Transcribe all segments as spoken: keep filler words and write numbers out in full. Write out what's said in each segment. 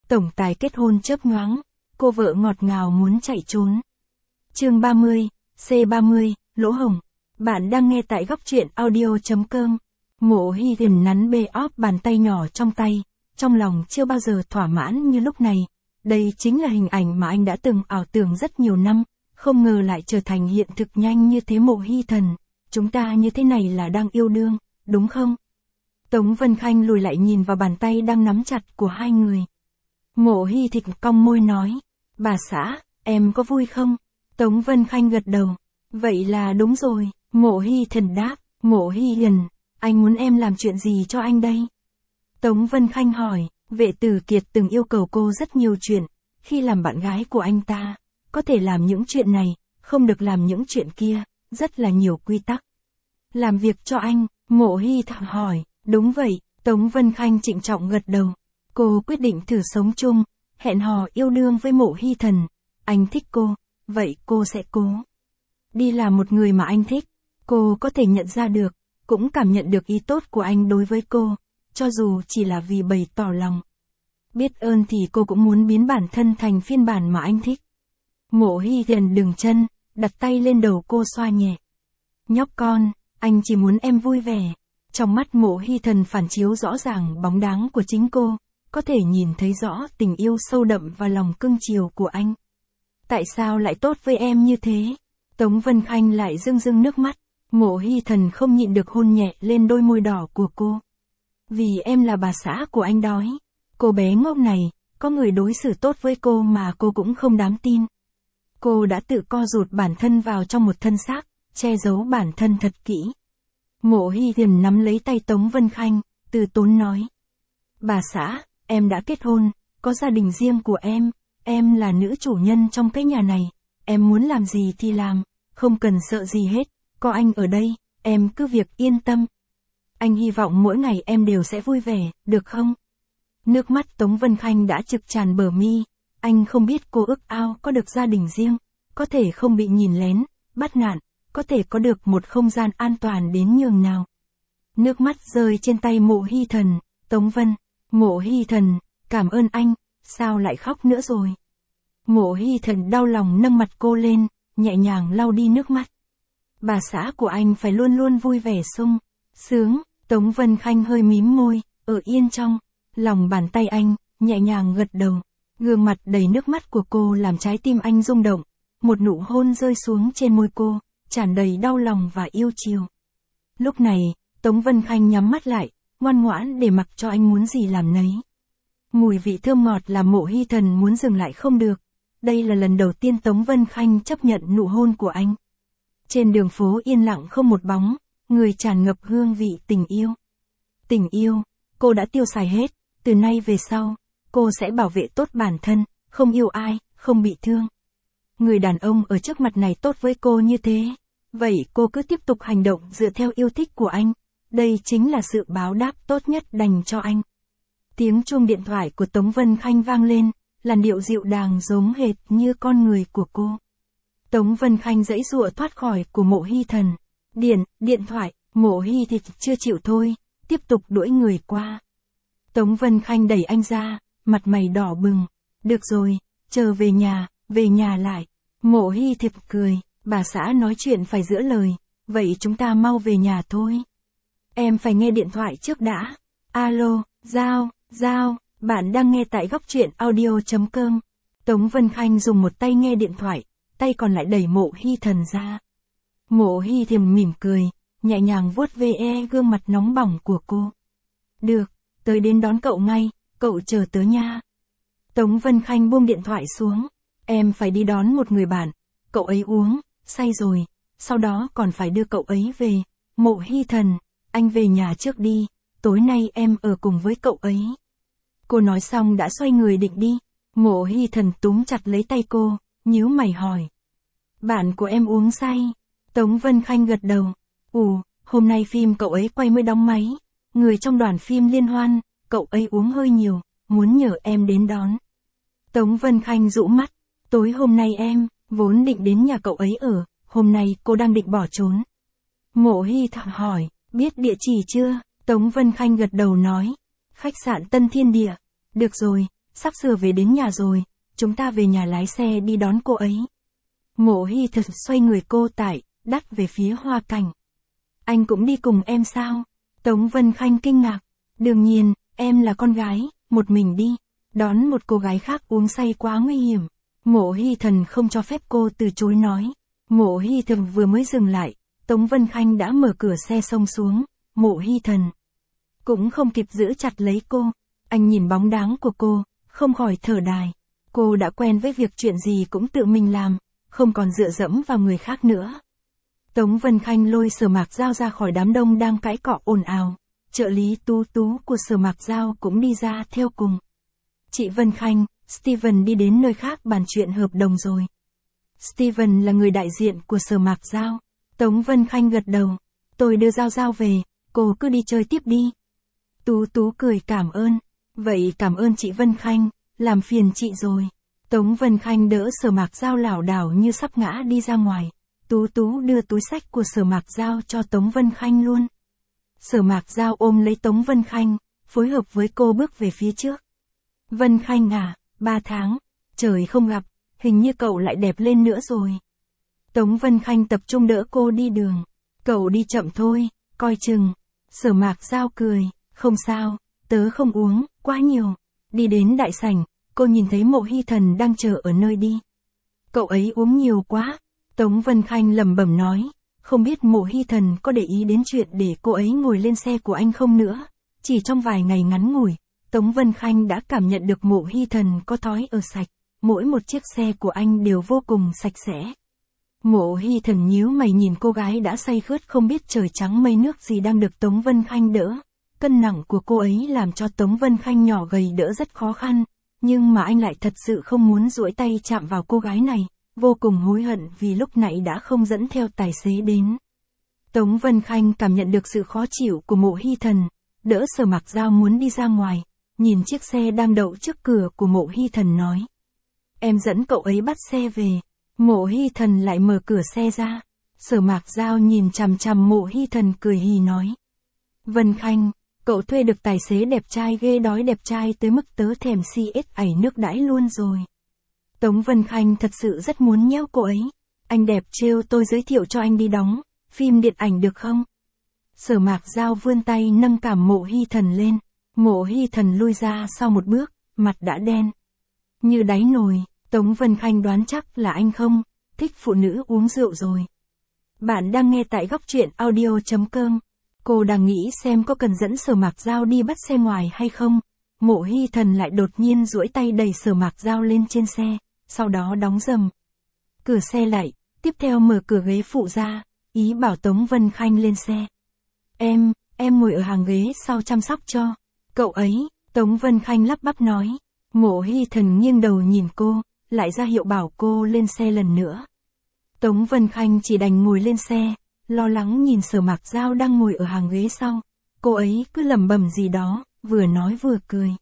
tổng tài kết hôn chớp nhoáng, cô vợ ngọt ngào muốn chạy trốn. Chương ba mươi, C ba mươi, lỗ hổng. Bạn đang nghe tại góc truyện audio chấm com. Mộ Hy Thiền nắn bê óp bàn tay nhỏ trong tay, trong lòng chưa bao giờ thỏa mãn như lúc này. Đây chính là hình ảnh mà anh đã từng ảo tưởng rất nhiều năm, không ngờ lại trở thành hiện thực nhanh như thế. Mộ Hy Thần, chúng ta như thế này là đang yêu đương, đúng không? Tống Vân Khanh lùi lại nhìn vào bàn tay đang nắm chặt của hai người. Mộ Hy Thịnh cong môi nói, bà xã, em có vui không? Tống Vân Khanh gật đầu, vậy là đúng rồi. Mộ Hy Thần đáp, Mộ Hy Hiền, anh muốn em làm chuyện gì cho anh đây? Tống Vân Khanh hỏi, Vệ Tử Kiệt từng yêu cầu cô rất nhiều chuyện, khi làm bạn gái của anh ta, có thể làm những chuyện này, không được làm những chuyện kia, rất là nhiều quy tắc. Làm việc cho anh, Mộ Hy Thẳng hỏi, đúng vậy, Tống Vân Khanh trịnh trọng gật đầu. Cô quyết định thử sống chung, hẹn hò yêu đương với Mộ Hy Thần. Anh thích cô, vậy cô sẽ cố đi làm một người mà anh thích. Cô có thể nhận ra được, cũng cảm nhận được ý tốt của anh đối với cô, cho dù chỉ là vì bày tỏ lòng biết ơn thì cô cũng muốn biến bản thân thành phiên bản mà anh thích. Mộ Hy Thiền dừng chân, đặt tay lên đầu cô xoa nhẹ. Nhóc con, anh chỉ muốn em vui vẻ. Trong mắt Mộ Hy Thần phản chiếu rõ ràng bóng dáng của chính cô, có thể nhìn thấy rõ tình yêu sâu đậm và lòng cưng chiều của anh. Tại sao lại tốt với em như thế? Tống Vân Khanh lại rưng rưng nước mắt. Mộ Hy Thần không nhịn được hôn nhẹ lên đôi môi đỏ của cô. Vì em là bà xã của anh đói. Cô bé ngốc này, có người đối xử tốt với cô mà cô cũng không dám tin. Cô đã tự co rụt bản thân vào trong một thân xác, che giấu bản thân thật kỹ. Mộ Hy Thiền nắm lấy tay Tống Vân Khanh, từ tốn nói. Bà xã, em đã kết hôn, có gia đình riêng của em, em là nữ chủ nhân trong cái nhà này, em muốn làm gì thì làm, không cần sợ gì hết, có anh ở đây, em cứ việc yên tâm. Anh hy vọng mỗi ngày em đều sẽ vui vẻ, được không? Nước mắt Tống Vân Khanh đã trực tràn bờ mi, anh không biết cô ước ao có được gia đình riêng, có thể không bị nhìn lén, bắt nạt, có thể có được một không gian an toàn đến nhường nào. Nước mắt rơi trên tay Mộ Hy Thần, Tống Vân, Mộ Hy Thần, cảm ơn anh, sao lại khóc nữa rồi? Mộ Hy Thần đau lòng nâng mặt cô lên, nhẹ nhàng lau đi nước mắt. Bà xã của anh phải luôn luôn vui vẻ sung sướng. Tống Vân Khanh hơi mím môi, ở yên trong lòng bàn tay anh, nhẹ nhàng gật đầu. Gương mặt đầy nước mắt của cô làm trái tim anh rung động. Một nụ hôn rơi xuống trên môi cô, tràn đầy đau lòng và yêu chiều. Lúc này, Tống Vân Khanh nhắm mắt lại, ngoan ngoãn để mặc cho anh muốn gì làm nấy. Mùi vị thơm ngọt làm Mộ Hy Thần muốn dừng lại không được. Đây là lần đầu tiên Tống Vân Khanh chấp nhận nụ hôn của anh. Trên đường phố yên lặng không một bóng, người tràn ngập hương vị tình yêu. Tình yêu, cô đã tiêu xài hết, từ nay về sau, cô sẽ bảo vệ tốt bản thân, không yêu ai, không bị thương. Người đàn ông ở trước mặt này tốt với cô như thế, vậy cô cứ tiếp tục hành động dựa theo yêu thích của anh, đây chính là sự báo đáp tốt nhất dành cho anh. Tiếng chuông điện thoại của Tống Vân Khanh vang lên, làn điệu dịu dàng giống hệt như con người của cô. Tống Vân Khanh giãy giụa thoát khỏi của Mộ Hy Thần. Điện, điện thoại, Mộ Hy thì chưa chịu thôi, tiếp tục đuổi người qua. Tống Vân Khanh đẩy anh ra, mặt mày đỏ bừng. Được rồi, chờ về nhà, về nhà lại. Mộ Hy thiệp cười, bà xã nói chuyện phải giữ lời, vậy chúng ta mau về nhà thôi. Em phải nghe điện thoại trước đã. Alo, Giao, Giao, bạn đang nghe tại góc truyện audio chấm com. Tống Vân Khanh dùng một tay nghe điện thoại, tay còn lại đẩy Mộ Hy Thần ra. Mộ Hy Thiềm mỉm cười, nhẹ nhàng vuốt ve gương mặt nóng bỏng của cô. Được, tới đến đón cậu ngay, cậu chờ tớ nha. Tống Vân Khanh buông điện thoại xuống. Em phải đi đón một người bạn, cậu ấy uống, say rồi, sau đó còn phải đưa cậu ấy về. Mộ Hy Thần, anh về nhà trước đi, tối nay em ở cùng với cậu ấy. Cô nói xong đã xoay người định đi. Mộ Hy Thần túm chặt lấy tay cô, nhíu mày hỏi. Bạn của em uống say. Tống Vân Khanh gật đầu. Ủa, hôm nay phim cậu ấy quay mới đóng máy. Người trong đoàn phim liên hoan, cậu ấy uống hơi nhiều, muốn nhờ em đến đón. Tống Vân Khanh rũ mắt. Tối hôm nay em, vốn định đến nhà cậu ấy ở, hôm nay cô đang định bỏ trốn. Mộ Hy Thẳng hỏi, biết địa chỉ chưa? Tống Vân Khanh gật đầu nói. Khách sạn Tân Thiên Địa. Được rồi, sắp sửa về đến nhà rồi, chúng ta về nhà lái xe đi đón cô ấy. Mộ Hy Thần xoay người cô tại, đắt về phía Hoa Cảnh. Anh cũng đi cùng em sao? Tống Vân Khanh kinh ngạc. Đương nhiên, em là con gái, một mình đi. Đón một cô gái khác uống say quá nguy hiểm. Mộ Hy Thần không cho phép cô từ chối nói. Mộ Hy Thần vừa mới dừng lại, Tống Vân Khanh đã mở cửa xe xông xuống. Mộ Hy Thần cũng không kịp giữ chặt lấy cô. Anh nhìn bóng dáng của cô, không khỏi thở dài. Cô đã quen với việc chuyện gì cũng tự mình làm, không còn dựa dẫm vào người khác nữa. Tống Vân Khanh lôi Sở Mạc Giao ra khỏi đám đông đang cãi cọ ồn ào. Trợ lý Tú Tú của Sở Mạc Giao cũng đi ra theo cùng. Chị Vân Khanh, Steven đi đến nơi khác bàn chuyện hợp đồng rồi. Steven là người đại diện của Sở Mạc Giao. Tống Vân Khanh gật đầu. Tôi đưa Giao Giao về, cô cứ đi chơi tiếp đi. Tú Tú cười cảm ơn. Vậy cảm ơn chị Vân Khanh, làm phiền chị rồi. Tống Vân Khanh đỡ Sở Mạc Giao lảo đảo như sắp ngã đi ra ngoài. Tú Tú đưa túi xách của Sở Mạc Giao cho Tống Vân Khanh luôn. Sở Mạc Giao ôm lấy Tống Vân Khanh, phối hợp với cô bước về phía trước. Vân Khanh à, ba tháng, trời không gặp, hình như cậu lại đẹp lên nữa rồi. Tống Vân Khanh tập trung đỡ cô đi đường. Cậu đi chậm thôi, coi chừng. Sở Mạc Giao cười, không sao, tớ không uống, quá nhiều. Đi đến đại sảnh, cô nhìn thấy Mộ Hy Thần đang chờ ở nơi đi. Cậu ấy uống nhiều quá. Tống Vân Khanh lẩm bẩm nói, không biết Mộ Hy Thần có để ý đến chuyện để cô ấy ngồi lên xe của anh không nữa. Chỉ trong vài ngày ngắn ngủi, Tống Vân Khanh đã cảm nhận được Mộ Hy Thần có thói ở sạch, mỗi một chiếc xe của anh đều vô cùng sạch sẽ. Mộ Hy Thần nhíu mày nhìn cô gái đã say khướt không biết trời trắng mây nước gì đang được Tống Vân Khanh đỡ. Cân nặng của cô ấy làm cho Tống Vân Khanh nhỏ gầy đỡ rất khó khăn, nhưng mà anh lại thật sự không muốn duỗi tay chạm vào cô gái này, vô cùng hối hận vì lúc nãy đã không dẫn theo tài xế đến. Tống Vân Khanh cảm nhận được sự khó chịu của Mộ Hy Thần, đỡ Sở Mạc Giao muốn đi ra ngoài, nhìn chiếc xe đang đậu trước cửa của Mộ Hy Thần nói. Em dẫn cậu ấy bắt xe về. Mộ Hy Thần lại mở cửa xe ra. Sở Mạc Giao nhìn chằm chằm Mộ Hy Thần cười hì nói. Vân Khanh, cậu thuê được tài xế đẹp trai ghê đói đẹp trai tới mức tớ thèm si ết ảy nước đãi luôn rồi. Tống Vân Khanh thật sự rất muốn nhéo cô ấy. Anh đẹp trêu tôi giới thiệu cho anh đi đóng phim điện ảnh được không? Sở Mạc Giao vươn tay nâng cảm Mộ Hy Thần lên. Mộ Hy Thần lui ra sau một bước, mặt đã đen như đáy nồi. Tống Vân Khanh đoán chắc là anh không thích phụ nữ uống rượu rồi. Bạn đang nghe tại góc truyện audio chấm com. Cô đang nghĩ xem có cần dẫn Sở Mạc Giao đi bắt xe ngoài hay không. Mộ Hy Thần lại đột nhiên duỗi tay đẩy Sở Mạc Giao lên trên xe, sau đó đóng rầm cửa xe lại, tiếp theo mở cửa ghế phụ ra, ý bảo Tống Vân Khanh lên xe. Em, em ngồi ở hàng ghế sau chăm sóc cho cậu ấy. Tống Vân Khanh lắp bắp nói. Mộ Hy Thần nghiêng đầu nhìn cô, lại ra hiệu bảo cô lên xe lần nữa. Tống Vân Khanh chỉ đành ngồi lên xe, lo lắng nhìn Sở Mạc Giao đang ngồi ở hàng ghế sau. Cô ấy cứ lẩm bẩm gì đó, vừa nói vừa cười.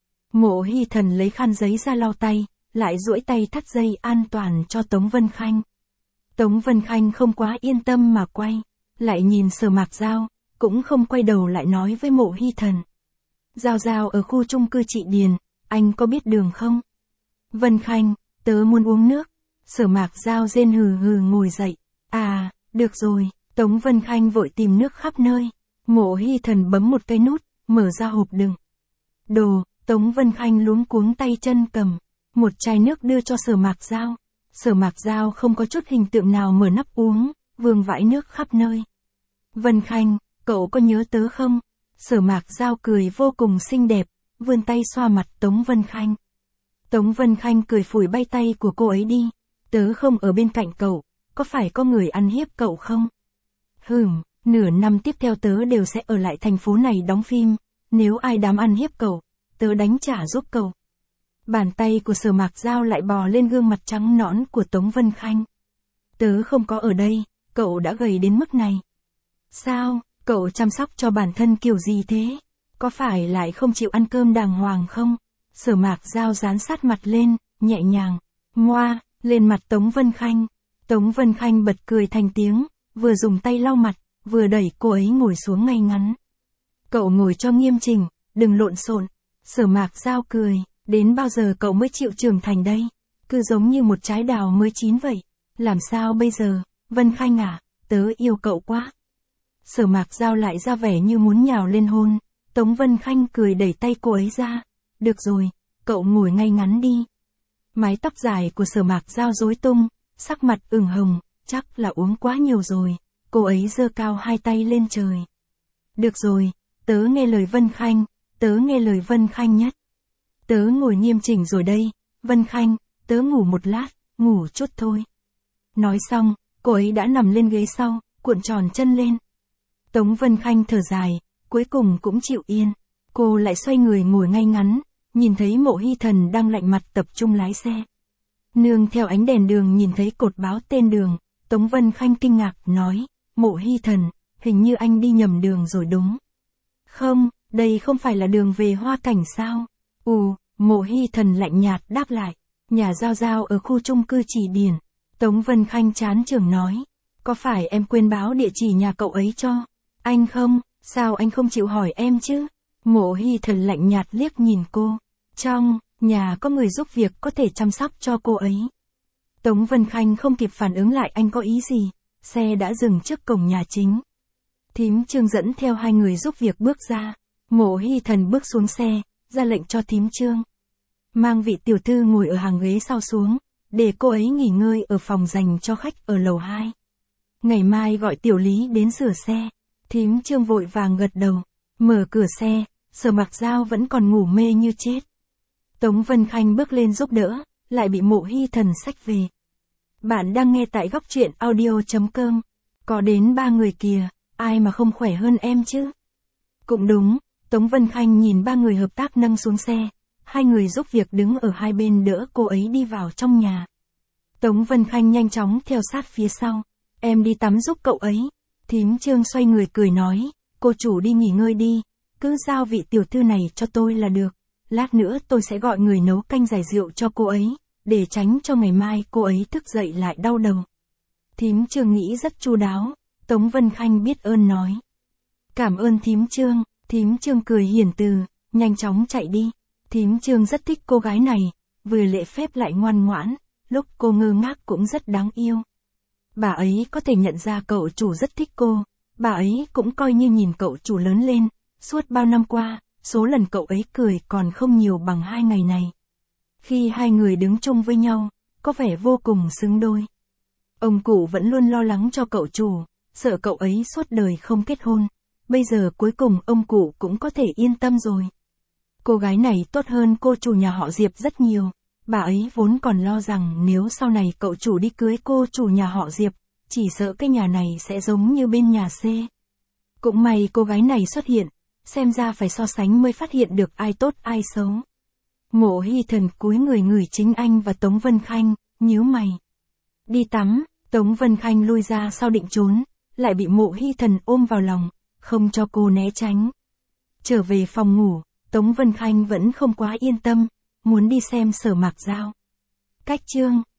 Mộ Hy Thần lấy khăn giấy ra lau tay, lại duỗi tay thắt dây an toàn cho Tống Vân Khanh. Tống Vân Khanh không quá yên tâm mà quay, lại nhìn Sở Mạc Giao, cũng không quay đầu lại nói với Mộ Hy Thần. Giao Giao ở khu chung cư chị Điền, anh có biết đường không? Vân Khanh, tớ muốn uống nước. Sở Mạc Giao rên hừ hừ ngồi dậy. À, được rồi. Tống Vân Khanh vội tìm nước khắp nơi. Mộ Hy Thần bấm một cái nút, mở ra hộp đựng đồ. Tống Vân Khanh luống cuống tay chân cầm một chai nước đưa cho Sở Mạc Giao. Sở Mạc Giao không có chút hình tượng nào mở nắp uống, vương vãi nước khắp nơi. Vân Khanh, cậu có nhớ tớ không? Sở Mạc Giao cười vô cùng xinh đẹp, vươn tay xoa mặt Tống Vân Khanh. Tống Vân Khanh cười phủi bay tay của cô ấy đi. Tớ không ở bên cạnh cậu, có phải có người ăn hiếp cậu không? Hừm, nửa năm tiếp theo tớ đều sẽ ở lại thành phố này đóng phim, nếu ai dám ăn hiếp cậu, tớ đánh trả giúp cậu. Bàn tay của Sở Mạc Giao lại bò lên gương mặt trắng nõn của Tống Vân Khanh. Tớ không có ở đây, cậu đã gầy đến mức này. Sao, cậu chăm sóc cho bản thân kiểu gì thế? Có phải lại không chịu ăn cơm đàng hoàng không? Sở Mạc Giao dán sát mặt lên, nhẹ nhàng, ngoa, lên mặt Tống Vân Khanh. Tống Vân Khanh bật cười thành tiếng, vừa dùng tay lau mặt, vừa đẩy cô ấy ngồi xuống ngay ngắn. Cậu ngồi cho nghiêm chỉnh, đừng lộn xộn. Sở Mạc Giao cười, Đến bao giờ cậu mới chịu trưởng thành đây? Cứ giống như một trái đào mới chín vậy. Làm sao bây giờ, Vân Khanh à, tớ yêu cậu quá. Sở Mạc Giao lại ra vẻ như muốn nhào lên hôn. Tống Vân Khanh cười đẩy tay cô ấy ra. Được rồi, cậu ngồi ngay ngắn đi. Mái tóc dài của Sở Mạc Giao rối tung, sắc mặt ửng hồng, chắc là uống quá nhiều rồi. Cô ấy giơ cao hai tay lên trời. Được rồi, tớ nghe lời Vân Khanh, tớ nghe lời Vân Khanh nhất. Tớ ngồi nghiêm chỉnh rồi đây, Vân Khanh, tớ ngủ một lát, ngủ chút thôi. Nói xong, cô ấy đã nằm lên ghế sau, cuộn tròn chân lên. Tống Vân Khanh thở dài, cuối cùng cũng chịu yên. Cô lại xoay người ngồi ngay ngắn, nhìn thấy Mộ Hy Thần đang lạnh mặt tập trung lái xe. Nương theo ánh đèn đường nhìn thấy cột báo tên đường, Tống Vân Khanh kinh ngạc, nói, Mộ Hy Thần, hình như anh đi nhầm đường rồi đúng. Không, đây không phải là đường về Hoa Cảnh sao? Ù, Mộ Hy Thần lạnh nhạt đáp lại, nhà Giao Giao ở khu chung cư Chỉ Điển. Tống Vân Khanh chán chường nói, có phải em quên báo địa chỉ nhà cậu ấy cho anh không? Sao anh không chịu hỏi em chứ? Mộ Hy Thần lạnh nhạt liếc nhìn cô. Trong nhà có người giúp việc có thể chăm sóc cho cô ấy. Tống Vân Khanh không kịp phản ứng lại anh có ý gì. Xe đã dừng trước cổng nhà chính. Thím Trương dẫn theo hai người giúp việc bước ra. Mộ Hy Thần bước xuống xe, ra lệnh cho thím Trương. Mang vị tiểu thư ngồi ở hàng ghế sau xuống, để cô ấy nghỉ ngơi ở phòng dành cho khách ở lầu hai. Ngày mai gọi tiểu Lý đến sửa xe. Thím Trương vội vàng gật đầu, mở cửa xe, Sở Mạc Giao vẫn còn ngủ mê như chết. Tống Vân Khanh bước lên giúp đỡ, lại bị Mộ Hy Thần xách về. Bạn đang nghe tại góc truyện audio chấm com. Có đến ba người kìa, ai mà không khỏe hơn em chứ? Cũng đúng, Tống Vân Khanh nhìn ba người hợp tác nâng xuống xe. Hai người giúp việc đứng ở hai bên đỡ cô ấy đi vào trong nhà. Tống Vân Khanh nhanh chóng theo sát phía sau. Em đi tắm giúp cậu ấy. Thím Trương xoay người cười nói, cô chủ đi nghỉ ngơi đi, cứ giao vị tiểu thư này cho tôi là được. Lát nữa tôi sẽ gọi người nấu canh giải rượu cho cô ấy, để tránh cho ngày mai cô ấy thức dậy lại đau đầu. Thím Trương nghĩ rất chu đáo, Tống Vân Khanh biết ơn nói. Cảm ơn thím Trương, thím Trương cười hiền từ, nhanh chóng chạy đi. Thím Trương rất thích cô gái này, vừa lễ phép lại ngoan ngoãn, lúc cô ngơ ngác cũng rất đáng yêu. Bà ấy có thể nhận ra cậu chủ rất thích cô, bà ấy cũng coi như nhìn cậu chủ lớn lên, suốt bao năm qua, số lần cậu ấy cười còn không nhiều bằng hai ngày này. Khi hai người đứng chung với nhau, có vẻ vô cùng xứng đôi. Ông cụ vẫn luôn lo lắng cho cậu chủ, sợ cậu ấy suốt đời không kết hôn, bây giờ cuối cùng ông cụ cũng có thể yên tâm rồi. Cô gái này tốt hơn cô chủ nhà họ Diệp rất nhiều. Bà ấy vốn còn lo rằng nếu sau này cậu chủ đi cưới cô chủ nhà họ Diệp, chỉ sợ cái nhà này sẽ giống như bên nhà C. Cũng may cô gái này xuất hiện, xem ra phải so sánh mới phát hiện được ai tốt ai xấu. Mộ Hy Thần cúi người ngửi chính anh và Tống Vân Khanh, nhíu mày. Đi tắm, Tống Vân Khanh lui ra sau định trốn, lại bị Mộ Hy Thần ôm vào lòng, không cho cô né tránh. Trở về phòng ngủ, Tống Vân Khanh vẫn không quá yên tâm, muốn đi xem Sở Mạc Giao. Cách chương